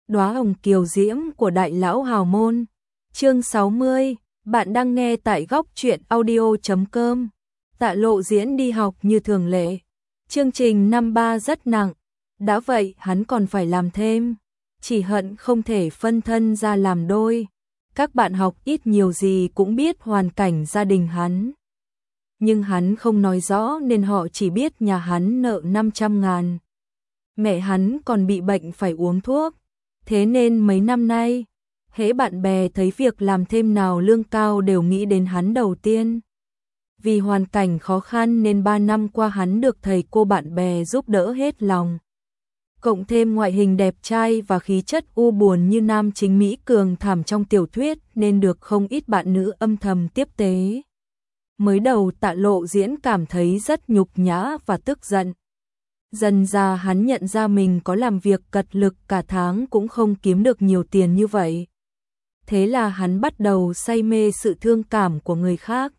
Đóa hồng kiều diễm của đại lão hào môn. Chương 60, bạn đang nghe tại góc truyện audio.com. Tạ Lộ Diễn đi học như thường lệ. Chương trình năm 3 rất nặng, đã vậy hắn còn phải làm thêm, chỉ hận không thể phân thân ra làm đôi. Các bạn học ít nhiều gì cũng biết hoàn cảnh gia đình hắn, nhưng hắn không nói rõ nên họ chỉ biết nhà hắn nợ 500.000. Mẹ hắn còn bị bệnh phải uống thuốc, thế nên mấy năm nay, hễ bạn bè thấy việc làm thêm nào lương cao đều nghĩ đến hắn đầu tiên. Vì hoàn cảnh khó khăn nên 3 năm qua hắn được thầy cô bạn bè giúp đỡ hết lòng. Cộng thêm ngoại hình đẹp trai và khí chất u buồn như nam chính Mỹ Cường thảm trong tiểu thuyết nên được không ít bạn nữ âm thầm tiếp tế. Mới đầu Tạ Lộ Diễn cảm thấy rất nhục nhã và tức giận. Dần ra hắn nhận ra mình có làm việc cật lực cả tháng cũng không kiếm được nhiều tiền như vậy. Thế là hắn bắt đầu say mê sự thương cảm của người khác.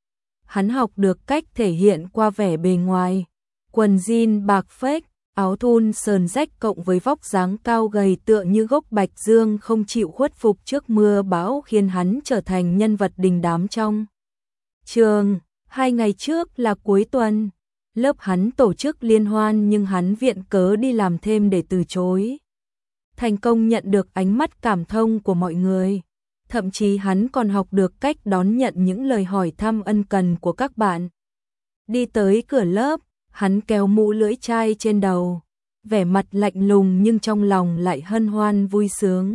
Hắn học được cách thể hiện qua vẻ bề ngoài, quần jean bạc phết, áo thun sờn rách cộng với vóc dáng cao gầy tựa như gốc bạch dương không chịu khuất phục trước mưa bão khiến hắn trở thành nhân vật đình đám trong trường. 2 ngày trước là cuối tuần, lớp hắn tổ chức liên hoan nhưng hắn viện cớ đi làm thêm để từ chối. Thành công nhận được ánh mắt cảm thông của mọi người. Thậm chí hắn còn học được cách đón nhận những lời hỏi thăm ân cần của các bạn. Đi tới cửa lớp, hắn kéo mũ lưỡi chai trên đầu, vẻ mặt lạnh lùng nhưng trong lòng lại hân hoan vui sướng.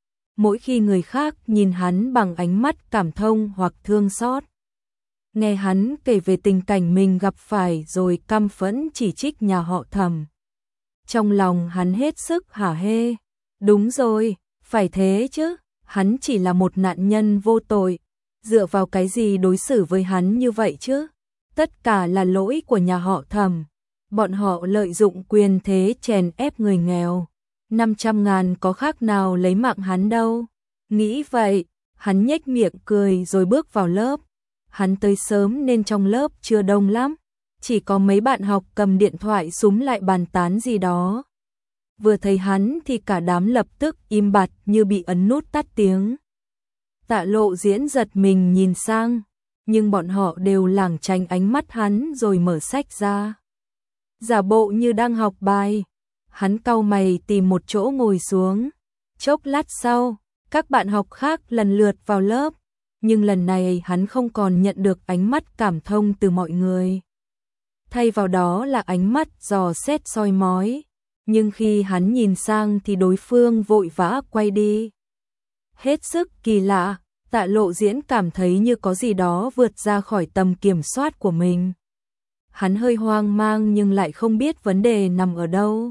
Mỗi khi người khác nhìn hắn bằng ánh mắt cảm thông hoặc thương xót, nghe hắn kể về tình cảnh mình gặp phải rồi căm phẫn chỉ trích nhà họ Thẩm, trong lòng hắn hết sức hả hê. Đúng rồi, phải thế chứ, hắn chỉ là một nạn nhân vô tội, dựa vào cái gì đối xử với hắn như vậy chứ? Tất cả là lỗi của nhà họ Thẩm, bọn họ lợi dụng quyền thế chèn ép người nghèo. 500.000 có khác nào lấy mạng hắn đâu. Nghĩ vậy, hắn nhếch miệng cười rồi bước vào lớp. Hắn tới sớm nên trong lớp chưa đông lắm, chỉ có mấy bạn học cầm điện thoại súm lại bàn tán gì đó. Vừa thấy hắn thì cả đám lập tức im bặt như bị ấn nút tắt tiếng. Tạ Lộ Diễn giật mình nhìn sang, nhưng bọn họ đều lảng tránh ánh mắt hắn rồi mở sách ra. Giả bộ như đang học bài, hắn cau mày tìm một chỗ ngồi xuống. Chốc lát sau, các bạn học khác lần lượt vào lớp, nhưng lần này hắn không còn nhận được ánh mắt cảm thông từ mọi người. Thay vào đó là ánh mắt dò xét soi mói. Nhưng khi hắn nhìn sang thì đối phương vội vã quay đi. Hết sức kỳ lạ, Tạ Lộ Diễn cảm thấy như có gì đó vượt ra khỏi tầm kiểm soát của mình. Hắn hơi hoang mang nhưng lại không biết vấn đề nằm ở đâu.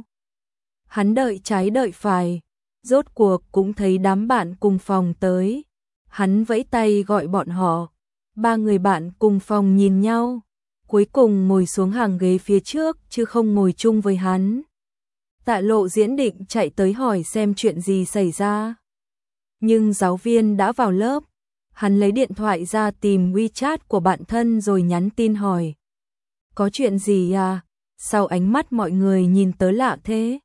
Hắn đợi trái đợi phải, rốt cuộc cũng thấy đám bạn cùng phòng tới. Hắn vẫy tay gọi bọn họ. 3 người bạn cùng phòng nhìn nhau, cuối cùng ngồi xuống hàng ghế phía trước chứ không ngồi chung với hắn. Tạ Lộ Diễn định chạy tới hỏi xem chuyện gì xảy ra. Nhưng giáo viên đã vào lớp. Hắn lấy điện thoại ra tìm WeChat của bạn thân rồi nhắn tin hỏi. Có chuyện gì à? Sao ánh mắt mọi người nhìn tớ lạ thế?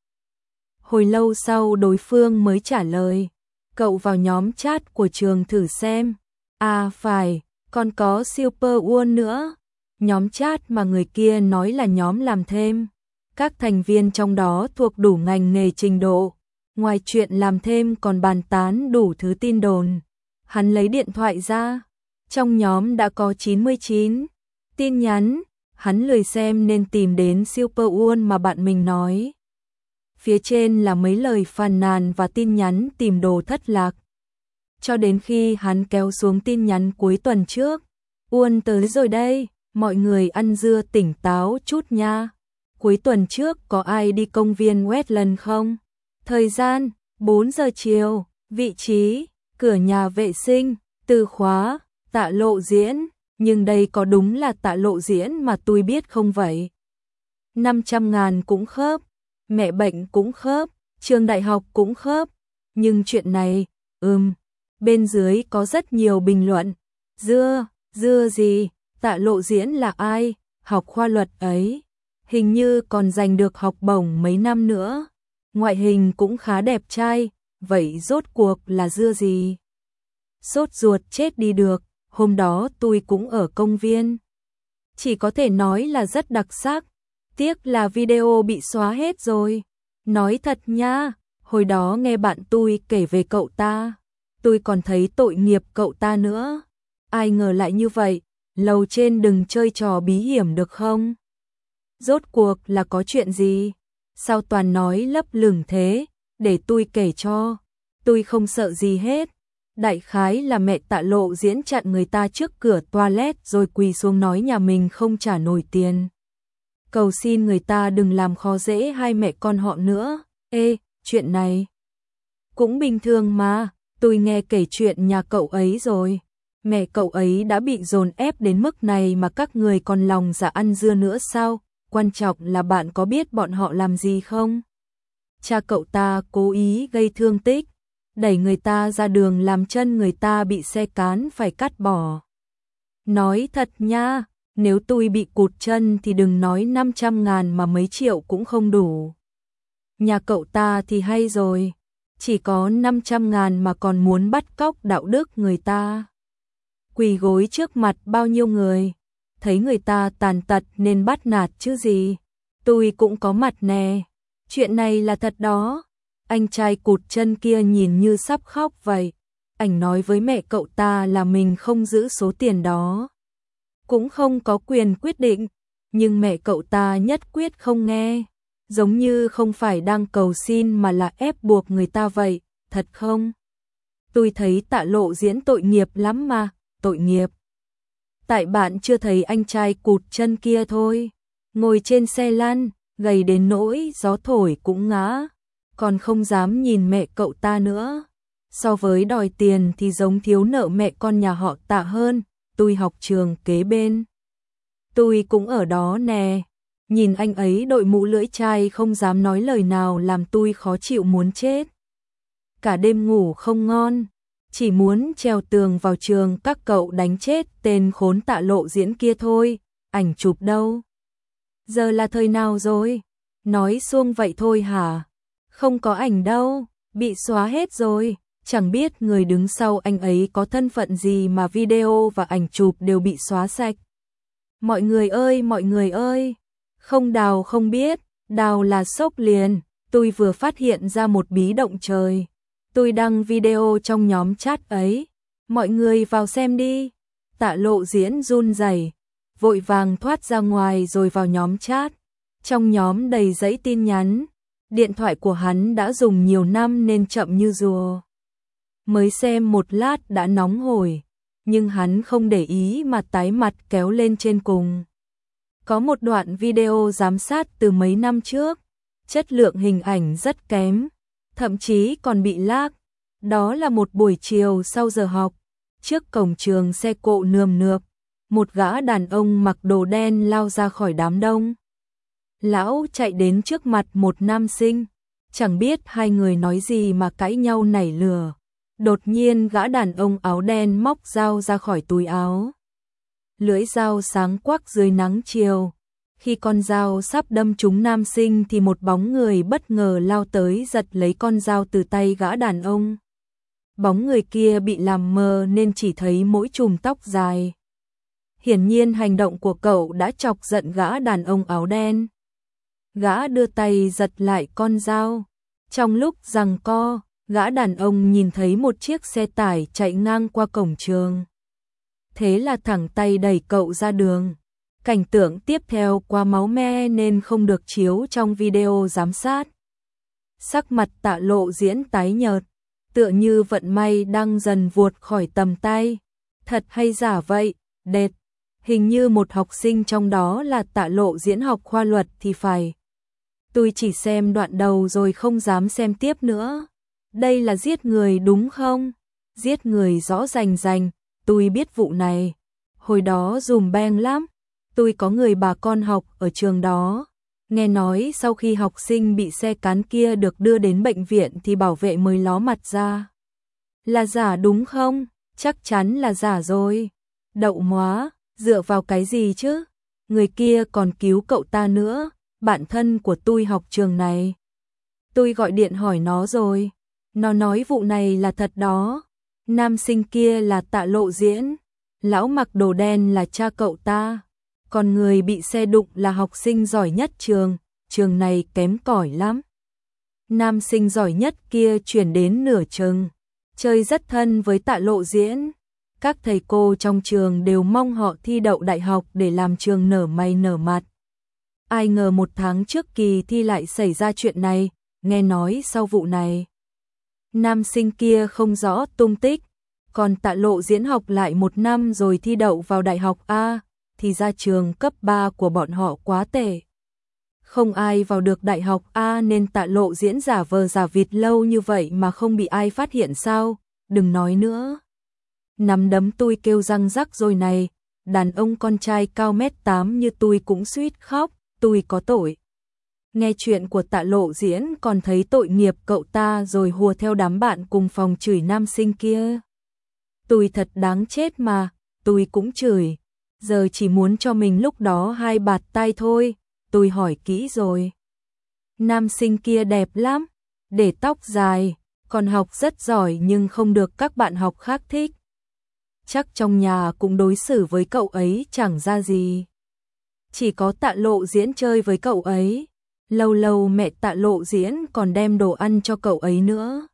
Hồi lâu sau đối phương mới trả lời. Cậu vào nhóm chat của trường thử xem. À phải, còn có Super Won nữa. Nhóm chat mà người kia nói là nhóm làm thêm. Các thành viên trong đó thuộc đủ ngành nghề trình độ. Ngoài chuyện làm thêm còn bàn tán đủ thứ tin đồn. Hắn lấy điện thoại ra. Trong nhóm đã có 99 tin nhắn. Hắn lười xem nên tìm đến Super Won mà bạn mình nói. Phía trên là mấy lời phàn nàn và tin nhắn tìm đồ thất lạc. Cho đến khi hắn kéo xuống tin nhắn cuối tuần trước. Won tới rồi đây, mọi người ăn dưa tỉnh táo chút nha. Cuối tuần trước có ai đi công viên Wetland không? Thời gian, 4 giờ chiều, vị trí, cửa nhà vệ sinh, từ khóa, Tạ Lộ Diễn. Nhưng đây có đúng là Tạ Lộ Diễn mà tôi biết không vậy? 500.000 cũng khớp, mẹ bệnh cũng khớp, trường đại học cũng khớp. Nhưng chuyện này, bên dưới có rất nhiều bình luận. Dưa gì? Tạ Lộ Diễn là ai? Học khoa luật ấy. Hình như còn giành được học bổng mấy năm nữa. Ngoại hình cũng khá đẹp trai, vậy rốt cuộc là dưa gì? Sốt ruột chết đi được, hôm đó tôi cũng ở công viên. Chỉ có thể nói là rất đặc sắc, tiếc là video bị xóa hết rồi. Nói thật nha, hồi đó nghe bạn tôi kể về cậu ta, tôi còn thấy tội nghiệp cậu ta nữa. Ai ngờ lại như vậy, lầu trên đừng chơi trò bí hiểm được không? Rốt cuộc là có chuyện gì? Sao toàn nói lấp lửng thế? Để tôi kể cho. Tôi không sợ gì hết. Đại khái là mẹ Tạ Lộ Diễn chặn người ta trước cửa toilet rồi quỳ xuống nói nhà mình không trả nổi tiền. Cầu xin người ta đừng làm khó dễ hai mẹ con họ nữa. Ê, chuyện này cũng bình thường mà, tôi nghe kể chuyện nhà cậu ấy rồi. Mẹ cậu ấy đã bị dồn ép đến mức này mà các người còn lòng dạ ăn dưa nữa sao? Quan trọng là bạn có biết bọn họ làm gì không? Cha cậu ta cố ý gây thương tích, đẩy người ta ra đường làm chân người ta bị xe cán phải cắt bỏ. Nói thật nha, nếu tôi bị cụt chân thì đừng nói 500.000 mà mấy triệu cũng không đủ. Nhà cậu ta thì hay rồi, chỉ có 500.000 mà còn muốn bắt cóc đạo đức người ta. Quỳ gối trước mặt bao nhiêu người, thấy người ta tàn tật nên bắt nạt chứ gì. Tôi cũng có mặt nè, chuyện này là thật đó. Anh trai cụt chân kia nhìn như sắp khóc vậy. Anh nói với mẹ cậu ta là mình không giữ số tiền đó, cũng không có quyền quyết định, nhưng mẹ cậu ta nhất quyết không nghe, giống như không phải đang cầu xin mà là ép buộc người ta vậy, thật không? Tôi thấy Tạ Lộ Diễn tội nghiệp lắm mà, tội nghiệp. Tại bạn chưa thấy anh trai cụt chân kia thôi, ngồi trên xe lăn, gầy đến nỗi gió thổi cũng ngã, còn không dám nhìn mẹ cậu ta nữa. So với đòi tiền thì giống thiếu nợ mẹ con nhà họ Tạ hơn. Tôi học trường kế bên, tôi cũng ở đó nè. Nhìn anh ấy đội mũ lưỡi chai không dám nói lời nào làm tôi khó chịu muốn chết. Cả đêm ngủ không ngon, chỉ muốn trèo tường vào trường các cậu đánh chết tên khốn Tạ Lộ Diễn kia thôi. Ảnh chụp đâu? Giờ là thời nào rồi? Nói suông vậy thôi hả? Không có ảnh đâu, bị xóa hết rồi. Chẳng biết người đứng sau anh ấy có thân phận gì mà video và ảnh chụp đều bị xóa sạch. Mọi người ơi, không đào không biết, đào là sốc liền. Tôi vừa phát hiện ra một bí động trời. Tôi đăng video trong nhóm chat ấy, mọi người vào xem đi. Tạ Lộ Diễn run rẩy, vội vàng thoát ra ngoài rồi vào nhóm chat. Trong nhóm đầy dãy tin nhắn, điện thoại của hắn đã dùng nhiều năm nên chậm như rùa. Mới xem một lát đã nóng hổi, nhưng hắn không để ý mà tái mặt kéo lên trên cùng. Có một đoạn video giám sát từ mấy năm trước, chất lượng hình ảnh rất kém, thậm chí còn bị lag. Đó là một buổi chiều sau giờ học, trước cổng trường xe cộ nườm nượp, một gã đàn ông mặc đồ đen lao ra khỏi đám đông. Lão chạy đến trước mặt một nam sinh, chẳng biết hai người nói gì mà cãi nhau nảy lửa. Đột nhiên gã đàn ông áo đen móc dao ra khỏi túi áo. Lưỡi dao sáng quắc dưới nắng chiều. Khi con dao sắp đâm trúng nam sinh thì một bóng người bất ngờ lao tới giật lấy con dao từ tay gã đàn ông. Bóng người kia bị làm mờ nên chỉ thấy mỗi chùm tóc dài. Hiển nhiên hành động của cậu đã chọc giận gã đàn ông áo đen. Gã đưa tay giật lại con dao. Trong lúc giằng co, gã đàn ông nhìn thấy một chiếc xe tải chạy ngang qua cổng trường. Thế là thẳng tay đẩy cậu ra đường. Cảnh tượng tiếp theo quá máu me nên không được chiếu trong video giám sát. Sắc mặt Tạ Lộ Diễn tái nhợt, tựa như vận may đang dần vuột khỏi tầm tay. Thật hay giả vậy? Đệt, hình như một học sinh trong đó là Tạ Lộ Diễn học khoa luật thì phải. Tôi chỉ xem đoạn đầu rồi không dám xem tiếp nữa. Đây là giết người đúng không? Giết người rõ rành rành, tôi biết vụ này. Hồi đó dùm beng lắm. Tôi có người bà con học ở trường đó. Nghe nói sau khi học sinh bị xe cán kia được đưa đến bệnh viện thì bảo vệ mới ló mặt ra. Là giả đúng không? Chắc chắn là giả rồi. Đậu móa, dựa vào cái gì chứ? Người kia còn cứu cậu ta nữa, bạn thân của tôi học trường này. Tôi gọi điện hỏi nó rồi. Nó nói vụ này là thật đó. Nam sinh kia là Tạ Lộ Diễn. Lão mặc đồ đen là cha cậu ta. Còn người bị xe đụng là học sinh giỏi nhất trường. Trường này kém cỏi lắm. Nam sinh giỏi nhất kia chuyển đến nửa chừng. Chơi rất thân với Tạ Lộ Diễn. Các thầy cô trong trường đều mong họ thi đậu đại học để làm trường nở mày nở mặt. Ai ngờ một tháng trước kỳ thi lại xảy ra chuyện này. Nghe nói sau vụ này, nam sinh kia không rõ tung tích. Còn Tạ Lộ Diễn học lại một năm rồi thi đậu vào đại học A. Thì ra trường cấp 3 của bọn họ quá tệ. Không ai vào được đại học A nên Tạ Lộ Diễn giả vờ giả vịt lâu như vậy mà không bị ai phát hiện sao. Đừng nói nữa. Nắm đấm tôi kêu răng rắc rồi này. Đàn ông con trai cao 1m8 như tôi cũng suýt khóc. Tôi có tội. Nghe chuyện của Tạ Lộ Diễn còn thấy tội nghiệp cậu ta rồi hùa theo đám bạn cùng phòng chửi nam sinh kia. Tôi thật đáng chết mà. Tôi cũng chửi. Giờ chỉ muốn cho mình lúc đó 2 bạt tay thôi. Tôi hỏi kỹ rồi. Nam sinh kia đẹp lắm. Để tóc dài. Còn học rất giỏi nhưng không được các bạn học khác thích. Chắc trong nhà cũng đối xử với cậu ấy chẳng ra gì. Chỉ có Tạ Lộ Diễn chơi với cậu ấy. Lâu lâu mẹ Tạ Lộ Diễn còn đem đồ ăn cho cậu ấy nữa.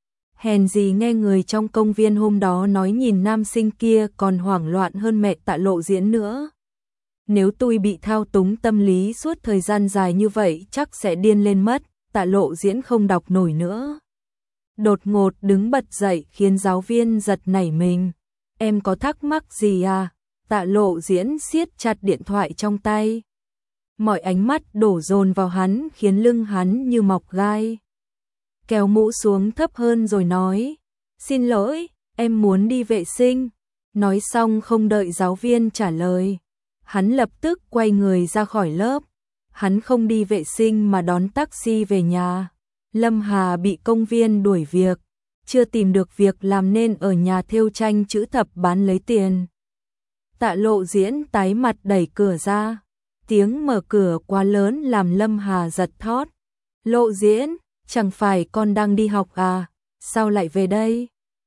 Hèn gì nghe người trong công viên hôm đó nói nhìn nam sinh kia còn hoảng loạn hơn mẹ Tạ Lộ Diễn nữa. Nếu tôi bị thao túng tâm lý suốt thời gian dài như vậy chắc sẽ điên lên mất. Tạ Lộ Diễn không đọc nổi nữa. Đột ngột đứng bật dậy khiến giáo viên giật nảy mình. Em có thắc mắc gì à? Tạ Lộ Diễn siết chặt điện thoại trong tay. Mọi ánh mắt đổ dồn vào hắn khiến lưng hắn như mọc gai. Kéo mũ xuống thấp hơn rồi nói. Xin lỗi, em muốn đi vệ sinh. Nói xong không đợi giáo viên trả lời. Hắn lập tức quay người ra khỏi lớp. Hắn không đi vệ sinh mà đón taxi về nhà. Lâm Hà bị công viên đuổi việc. Chưa tìm được việc làm nên ở nhà thêu tranh chữ thập bán lấy tiền. Tạ Lộ Diễn tái mặt đẩy cửa ra. Tiếng mở cửa quá lớn làm Lâm Hà giật thót. Lộ Diễn, chẳng phải con đang đi học à? Sao lại về đây?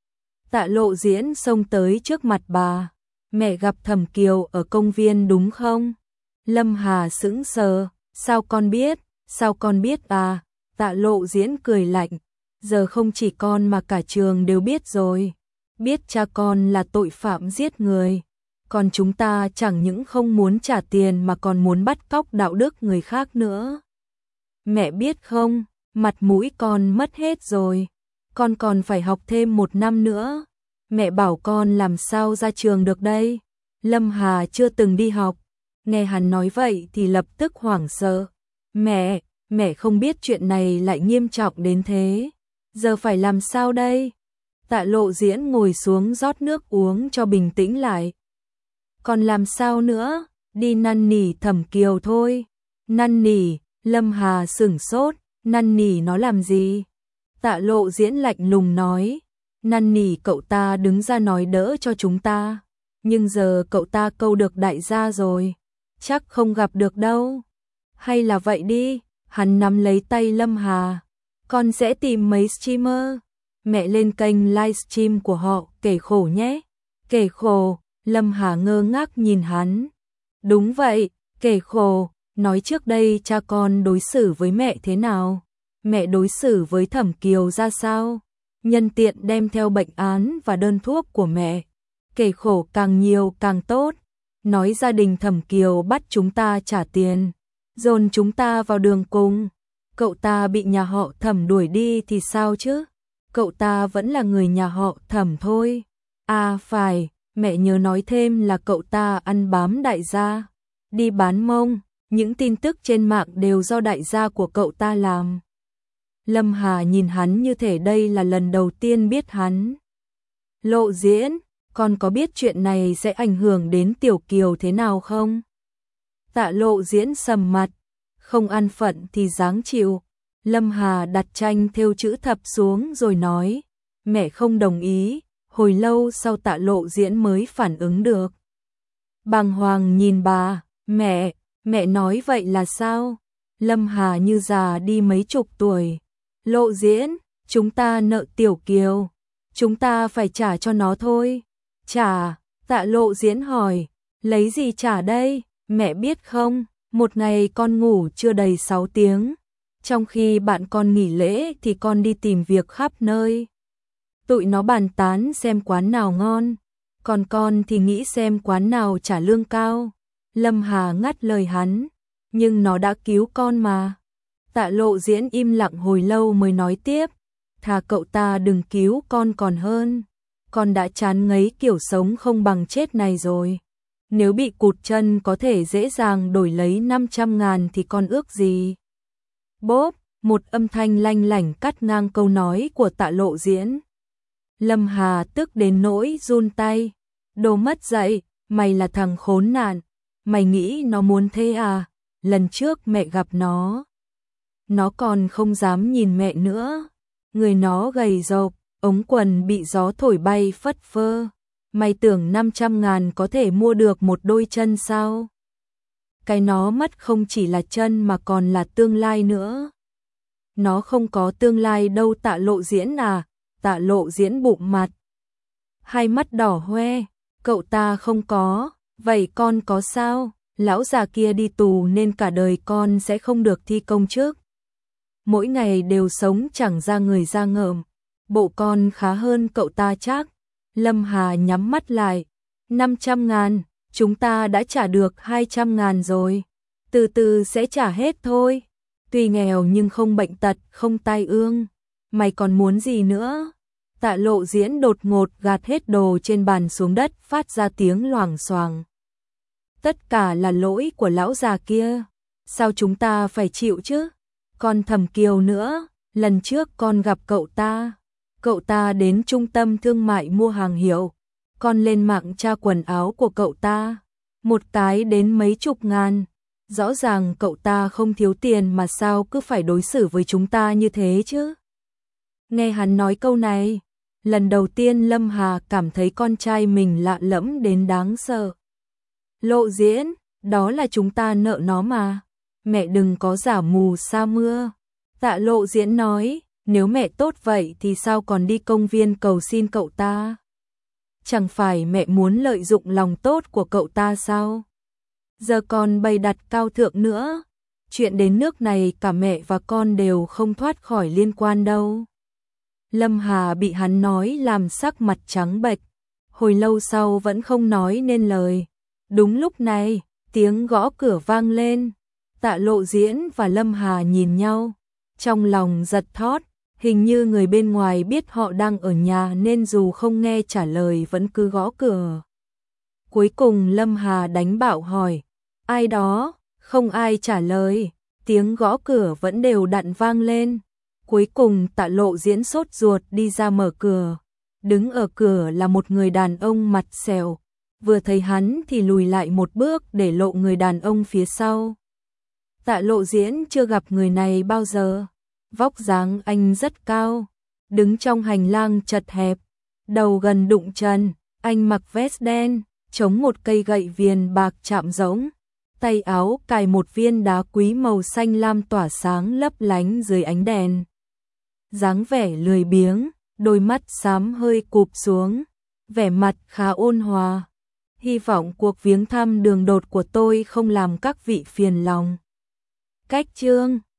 Tạ Lộ Diễn xông tới trước mặt bà. Mẹ gặp Thẩm Kiều ở công viên đúng không? Lâm Hà sững sờ. Sao con biết? Sao con biết à? Tạ Lộ Diễn cười lạnh. Giờ không chỉ con mà cả trường đều biết rồi. Biết cha con là tội phạm giết người. Còn chúng ta chẳng những không muốn trả tiền mà còn muốn bắt cóc đạo đức người khác nữa. Mẹ biết không, mặt mũi con mất hết rồi. Con còn phải học thêm 1 năm nữa. Mẹ bảo con làm sao ra trường được đây? Lâm Hà chưa từng đi học. Nghe hắn nói vậy thì lập tức hoảng sợ. Mẹ không biết chuyện này lại nghiêm trọng đến thế. Giờ phải làm sao đây? Tạ Lộ Diễn ngồi xuống rót nước uống cho bình tĩnh lại. Còn làm sao nữa? Đi năn nỉ Thẩm Kiều thôi. Năn nỉ? Lâm Hà sửng sốt. Năn nỉ nó làm gì? Tạ Lộ Diễn lạnh lùng nói. Năn nỉ cậu ta đứng ra nói đỡ cho chúng ta. Nhưng giờ cậu ta câu được đại gia rồi. Chắc không gặp được đâu. Hay là vậy đi. Hắn nắm lấy tay Lâm Hà. Con sẽ tìm mấy streamer. Mẹ lên kênh livestream của họ kể khổ nhé. Kể khổ. Lâm Hà ngơ ngác nhìn hắn. Đúng vậy, kể khổ. Nói trước đây cha con đối xử với mẹ thế nào? Mẹ đối xử với Thẩm Kiều ra sao? Nhân tiện đem theo bệnh án và đơn thuốc của mẹ. Kể khổ càng nhiều càng tốt. Nói gia đình Thẩm Kiều bắt chúng ta trả tiền. Dồn chúng ta vào đường cùng. Cậu ta bị nhà họ Thẩm đuổi đi thì sao chứ? Cậu ta vẫn là người nhà họ Thẩm thôi. À phải, mẹ nhớ nói thêm là cậu ta ăn bám đại gia. Đi bán mông, những tin tức trên mạng đều do đại gia của cậu ta làm. Lâm Hà nhìn hắn như thể đây là lần đầu tiên biết hắn. Lộ Diễn, con có biết chuyện này sẽ ảnh hưởng đến Tiểu Kiều thế nào không? Tạ Lộ Diễn sầm mặt, không ăn phận thì ráng chịu. Lâm Hà đặt tranh thêu chữ thập xuống rồi nói, mẹ không đồng ý. Hồi lâu sau Tạ Lộ Diễn mới phản ứng được. Bàng hoàng nhìn bà, mẹ nói vậy là sao? Lâm Hà như già đi mấy chục tuổi. Lộ Diễn, chúng ta nợ Tiểu Kiều, chúng ta phải trả cho nó thôi. Trả? Tạ Lộ Diễn hỏi, lấy gì trả đây? Mẹ biết không, một ngày con ngủ chưa đầy 6 tiếng, trong khi bạn con nghỉ lễ thì con đi tìm việc khắp nơi. Tụi nó bàn tán xem quán nào ngon, còn con thì nghĩ xem quán nào trả lương cao. Lâm Hà ngắt lời hắn, nhưng nó đã cứu con mà. Tạ Lộ Diễn im lặng hồi lâu mới nói tiếp, thà cậu ta đừng cứu con còn hơn. Con đã chán ngấy kiểu sống không bằng chết này rồi. Nếu bị cụt chân có thể dễ dàng đổi lấy 500.000 thì con ước gì? Bốp, một âm thanh lanh lảnh cắt ngang câu nói của Tạ Lộ Diễn. Lâm Hà tức đến nỗi run tay. Đồ mất dạy, mày là thằng khốn nạn. Mày nghĩ nó muốn thế à? Lần trước mẹ gặp nó còn không dám nhìn mẹ nữa. Người nó gầy rộc, ống quần bị gió thổi bay phất phơ. Mày tưởng 500.000 có thể mua được một đôi chân sao? Cái nó mất không chỉ là chân mà còn là tương lai nữa. Nó không có tương lai đâu Tạ Lộ Diễn à? Tạ Lộ Diễn bụng mặt, hai mắt đỏ hoe. Cậu ta không có, vậy con có sao? Lão già kia đi tù nên cả đời con sẽ không được thi công chức. Mỗi ngày đều sống chẳng ra người ra ngợm. Bộ con khá hơn cậu ta chắc. Lâm Hà nhắm mắt lại. 500.000, chúng ta đã trả được 200.000 rồi. Từ từ sẽ trả hết thôi. Tuy nghèo nhưng không bệnh tật, không tai ương. Mày còn muốn gì nữa? Tạ Lộ Diễn đột ngột gạt hết đồ trên bàn xuống đất, phát ra tiếng loảng xoảng. Tất cả là lỗi của lão già kia. Sao chúng ta phải chịu chứ? Còn Thẩm Kiều nữa, lần trước con gặp cậu ta đến trung tâm thương mại mua hàng hiệu. Con lên mạng tra quần áo của cậu ta, một cái đến mấy chục ngàn. Rõ ràng cậu ta không thiếu tiền mà sao cứ phải đối xử với chúng ta như thế chứ? Nghe hắn nói câu này, lần đầu tiên Lâm Hà cảm thấy con trai mình lạ lẫm đến đáng sợ. Lộ Diễn, đó là chúng ta nợ nó mà. Mẹ đừng có giả mù sa mưa. Tạ Lộ Diễn nói, nếu mẹ tốt vậy thì sao còn đi công viên cầu xin cậu ta? Chẳng phải mẹ muốn lợi dụng lòng tốt của cậu ta sao? Giờ còn bày đặt cao thượng nữa. Chuyện đến nước này cả mẹ và con đều không thoát khỏi liên quan đâu. Lâm Hà bị hắn nói làm sắc mặt trắng bệch, hồi lâu sau vẫn không nói nên lời. Đúng lúc này, tiếng gõ cửa vang lên. Tạ Lộ Diễn và Lâm Hà nhìn nhau, trong lòng giật thót, hình như người bên ngoài biết họ đang ở nhà nên dù không nghe trả lời vẫn cứ gõ cửa. Cuối cùng Lâm Hà đánh bạo hỏi, ai đó? Không ai trả lời, tiếng gõ cửa vẫn đều đặn vang lên. Cuối cùng Tạ Lộ Diễn sốt ruột đi ra mở cửa. Đứng ở cửa là một người đàn ông mặt sẹo, vừa thấy hắn thì lùi lại một bước để lộ người đàn ông phía sau. Tạ Lộ Diễn chưa gặp người này bao giờ. Vóc dáng anh rất cao, đứng trong hành lang chật hẹp, đầu gần đụng chân. Anh mặc vest đen, chống một cây gậy viền bạc chạm rỗng, tay áo cài một viên đá quý màu xanh lam tỏa sáng lấp lánh dưới ánh đèn. Dáng vẻ lười biếng, đôi mắt xám hơi cụp xuống, vẻ mặt khá ôn hòa. Hy vọng cuộc viếng thăm đường đột của tôi không làm các vị phiền lòng. Cách chương